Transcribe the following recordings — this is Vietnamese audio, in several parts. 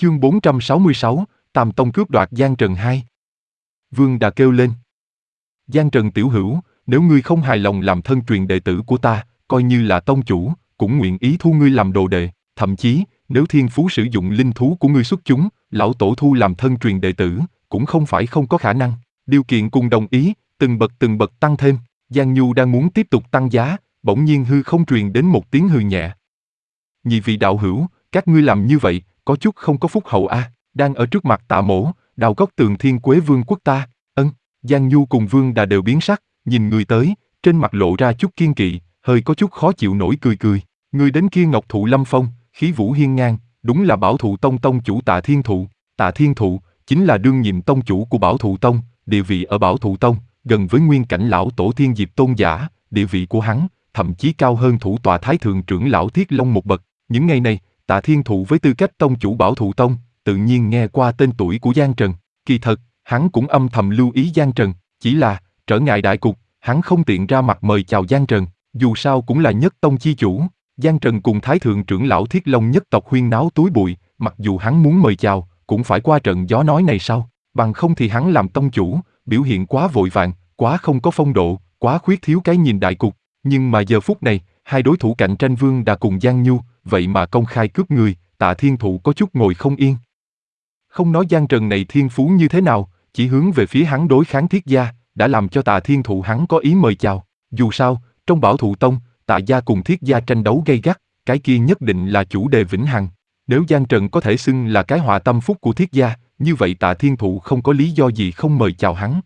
Chương 466, Tam Tông cướp đoạt Giang Trần 2. Vương Đà kêu lên. Giang Trần tiểu hữu, nếu ngươi không hài lòng làm thân truyền đệ tử của ta, coi như là tông chủ, cũng nguyện ý thu ngươi làm đồ đệ, thậm chí, nếu thiên phú sử dụng linh thú của ngươi xuất chúng, lão tổ thu làm thân truyền đệ tử, cũng không phải không có khả năng. Điều kiện cùng đồng ý, từng bậc tăng thêm. Giang Nhu đang muốn tiếp tục tăng giá, bỗng nhiên hư không truyền đến một tiếng hừ nhẹ. Nhị vị đạo hữu, các ngươi làm như vậy, có chút không có phúc hậu a. Đang ở trước mặt Tạ Mỗ, đào góc tường Thiên Quế Vương quốc ta. Giang Nhu cùng Vương Đà đều biến sắc, nhìn người tới, trên mặt lộ ra chút kiên kỵ, hơi có chút khó chịu nổi cười. Người đến kia ngọc thụ lâm phong, khí vũ hiên ngang, đúng là Bảo Thụ Tông tông chủ Tạ Thiên Thụ. Tạ Thiên Thụ chính là đương nhiệm tông chủ của Bảo Thụ Tông, địa vị ở Bảo Thụ Tông gần với nguyên cảnh lão tổ Thiên Diệp Tôn giả, địa vị của hắn thậm chí cao hơn thủ tọa Thái Thượng trưởng lão Thiết Long một bậc. Những ngày này, Tạ Thiên Thụ với tư cách tông chủ Bảo Thụ Tông, tự nhiên nghe qua tên tuổi của Giang Trần. Kỳ thật, hắn cũng âm thầm lưu ý Giang Trần, chỉ là trở ngại đại cục, hắn không tiện ra mặt mời chào Giang Trần. Dù sao cũng là nhất tông chi chủ, Giang Trần cùng Thái Thượng trưởng lão Thiết Long nhất tộc huyên náo túi bụi, mặc dù hắn muốn mời chào, cũng phải qua trận gió nói này sau, bằng không thì hắn làm tông chủ, biểu hiện quá vội vàng, quá không có phong độ, quá khuyết thiếu cái nhìn đại cục. Nhưng mà giờ phút này, hai đối thủ cạnh tranh Vương Đà cùng Giang Nhu, vậy mà công khai cướp người, Tạ Thiên Thụ có chút ngồi không yên. Không nói Giang Trần này thiên phú như thế nào, chỉ hướng về phía hắn đối kháng Thiết gia, đã làm cho Tạ Thiên Thụ hắn có ý mời chào. Dù sao, trong Bảo Thụ Tông, Tạ gia cùng Thiết gia tranh đấu gay gắt, cái kia nhất định là chủ đề vĩnh hằng. Nếu Giang Trần có thể xưng là cái họa tâm phúc của Thiết gia, như vậy Tạ Thiên Thụ không có lý do gì không mời chào hắn.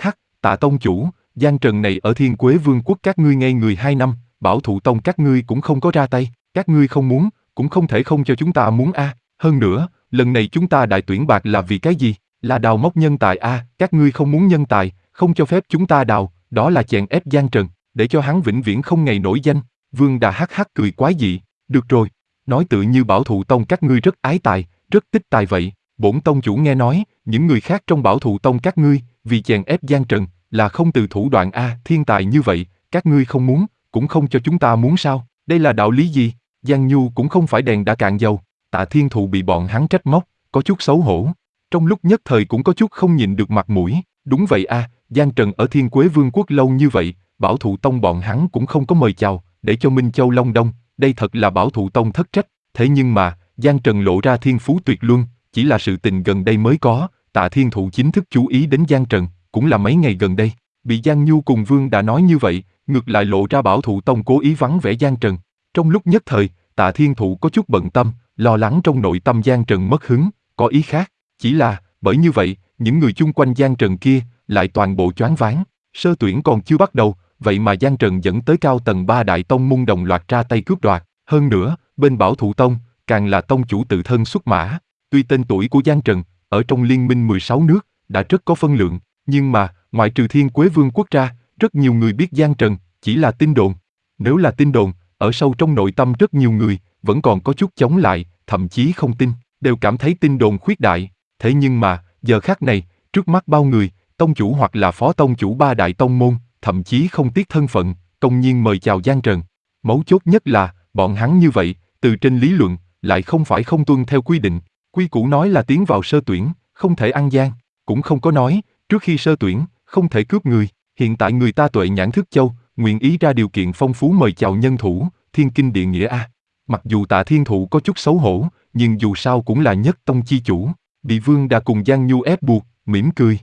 Tạ tông chủ, Giang Trần này ở Thiên Quế Vương quốc các ngươi ngây người 2 năm, Bảo Thụ Tông các ngươi cũng không có ra tay, các ngươi không muốn, cũng không thể không cho chúng ta muốn a. Hơn nữa, lần này chúng ta đại tuyển bạc là vì cái gì? Là đào móc nhân tài a. Các ngươi không muốn nhân tài, không cho phép chúng ta đào, đó là chèn ép Giang Trần, để cho hắn vĩnh viễn không ngày nổi danh. Vương Đà cười quái dị. Được rồi, nói tự như Bảo Thụ Tông các ngươi rất ái tài, rất tích tài vậy. Bổn tông chủ nghe nói, những người khác trong Bảo Thụ Tông các ngươi, vì chèn ép Giang Trần, là không từ thủ đoạn a. Thiên tài như vậy, các ngươi không muốn, cũng không cho chúng ta muốn sao? Đây là đạo lý gì? Giang Nhu cũng không phải đèn đã cạn dầu. Tạ Thiên Thụ bị bọn hắn trách móc, có chút xấu hổ. Trong lúc nhất thời cũng có chút không nhìn được mặt mũi. Đúng vậy a, Giang Trần ở Thiên Quế Vương quốc lâu như vậy, Bảo Thụ Tông bọn hắn cũng không có mời chào, để cho Minh Châu Long Đông, đây thật là Bảo Thụ Tông thất trách. Thế nhưng mà, Giang Trần lộ ra thiên phú tuyệt luân, chỉ là sự tình gần đây mới có. Tạ Thiên Thụ chính thức chú ý đến Giang Trần, cũng là mấy ngày gần đây. Bị Giang Nhu cùng Vương đã nói như vậy, ngược lại lộ ra Bảo Thụ Tông cố ý vắng vẻ Giang Trần. Trong lúc nhất thời, Tạ Thiên Thụ có chút bận tâm, lo lắng trong nội tâm Giang Trần mất hứng, có ý khác. Chỉ là, bởi như vậy, những người chung quanh Giang Trần kia, lại toàn bộ choáng váng. Sơ tuyển còn chưa bắt đầu, vậy mà Giang Trần dẫn tới cao tầng 3 đại tông môn đồng loạt ra tay cướp đoạt. Hơn nữa, bên Bảo Thụ Tông, càng là tông chủ tự thân xuất mã. Tuy tên tuổi của Giang Trần, ở trong liên minh 16 nước, đã rất có phân lượng, nhưng mà, ngoại trừ Thiên Quế Vương quốc ra, rất nhiều người biết Giang Trần, chỉ là tin đồn. Nếu là tin đồn, ở sâu trong nội tâm rất nhiều người, vẫn còn có chút chống lại, thậm chí không tin, đều cảm thấy tin đồn khuyết đại. Thế nhưng mà, giờ khắc này, trước mắt bao người, tông chủ hoặc là phó tông chủ 3 đại tông môn, thậm chí không tiếc thân phận, công nhiên mời chào Giang Trần. Mấu chốt nhất là, bọn hắn như vậy, từ trên lý luận, lại không phải không tuân theo quy định. Quy củ nói là tiến vào sơ tuyển, không thể ăn gian, cũng không có nói, trước khi sơ tuyển, không thể cướp người. Hiện tại người ta tuệ nhãn thức châu, nguyện ý ra điều kiện phong phú mời chào nhân thủ, thiên kinh địa nghĩa a. Mặc dù Tạ Thiên Thụ có chút xấu hổ, nhưng dù sao cũng là nhất tông chi chủ, bị Vương Đà cùng Giang Nhu ép buộc, mỉm cười.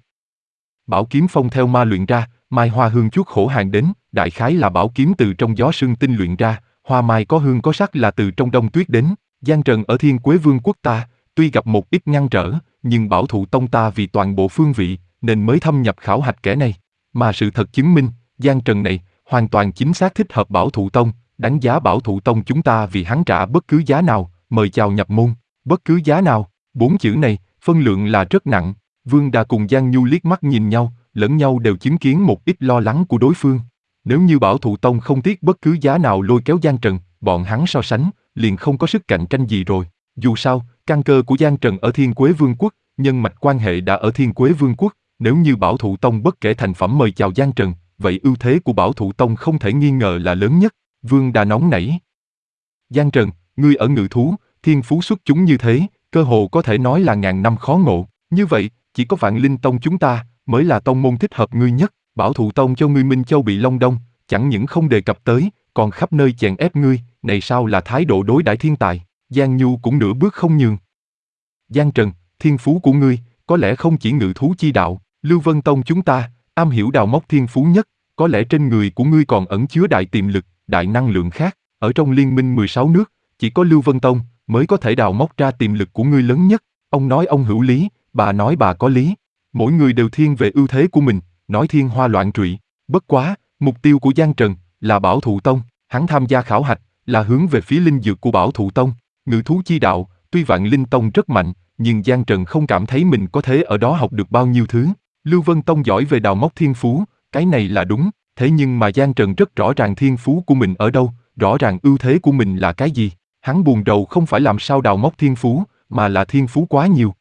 Bảo kiếm phong theo ma luyện ra, mai hoa hương chuốt khổ hàng đến, đại khái là bảo kiếm từ trong gió sương tinh luyện ra, hoa mai có hương có sắc là từ trong đông tuyết đến. Giang Trần ở Thiên Quế Vương quốc ta, tuy gặp một ít ngăn trở, nhưng Bảo Thụ Tông ta vì toàn bộ phương vị, nên mới thâm nhập khảo hạch kẻ này. Mà sự thật chứng minh, Giang Trần này, hoàn toàn chính xác thích hợp Bảo Thụ Tông, đánh giá Bảo Thụ Tông chúng ta vì hắn trả bất cứ giá nào, mời chào nhập môn, bất cứ giá nào. 4 chữ này, phân lượng là rất nặng. Vương Đà cùng Giang Nhu liếc mắt nhìn nhau, lẫn nhau đều chứng kiến một ít lo lắng của đối phương. Nếu như Bảo Thụ Tông không tiếc bất cứ giá nào lôi kéo Giang Trần, bọn hắn so sánh, liền không có sức cạnh tranh gì rồi. Dù sao, căn cơ của Giang Trần ở Thiên Quế Vương quốc, nhân mạch quan hệ đã ở Thiên Quế Vương quốc, nếu như Bảo Thụ Tông bất kể thành phẩm mời chào Giang Trần, vậy ưu thế của Bảo Thụ Tông không thể nghi ngờ là lớn nhất. Vương Đà nóng nảy. Giang Trần, ngươi ở ngự thú, thiên phú xuất chúng như thế, cơ hồ có thể nói là ngàn năm khó ngộ. Như vậy, chỉ có Vạn Linh Tông chúng ta mới là tông môn thích hợp ngươi nhất. Bảo Thụ Tông cho ngươi Minh Châu bị Long Đong, chẳng những không đề cập tới, còn khắp nơi chèn ép ngươi, này sao là thái độ đối đãi thiên tài. Giang Nhu cũng nửa bước không nhường. Giang Trần, thiên phú của ngươi, có lẽ không chỉ ngự thú chi đạo, Lưu Vân Tông chúng ta, am hiểu đào móc thiên phú nhất, có lẽ trên người của ngươi còn ẩn chứa đại tiềm lực, đại năng lượng khác. Ở trong liên minh 16 nước, chỉ có Lưu Vân Tông mới có thể đào móc ra tiềm lực của ngươi lớn nhất. Ông nói ông hữu lý, bà nói bà có lý. Mỗi người đều thiên về ưu thế của mình, nói thiên hoa loạn trụy. Bất quá, mục tiêu của Giang Trần là Bảo Thụ Tông, hắn tham gia khảo hạch là hướng về phía linh dược của Bảo Thụ Tông. Ngự thú chi đạo, tuy Vạn Linh Tông rất mạnh, nhưng Giang Trần không cảm thấy mình có thể ở đó học được bao nhiêu thứ. Lưu Vân Tông giỏi về đào móc thiên phú, cái này là đúng, thế nhưng mà Giang Trần rất rõ ràng thiên phú của mình ở đâu, rõ ràng ưu thế của mình là cái gì. Hắn buồn rầu không phải làm sao đào móc thiên phú, mà là thiên phú quá nhiều,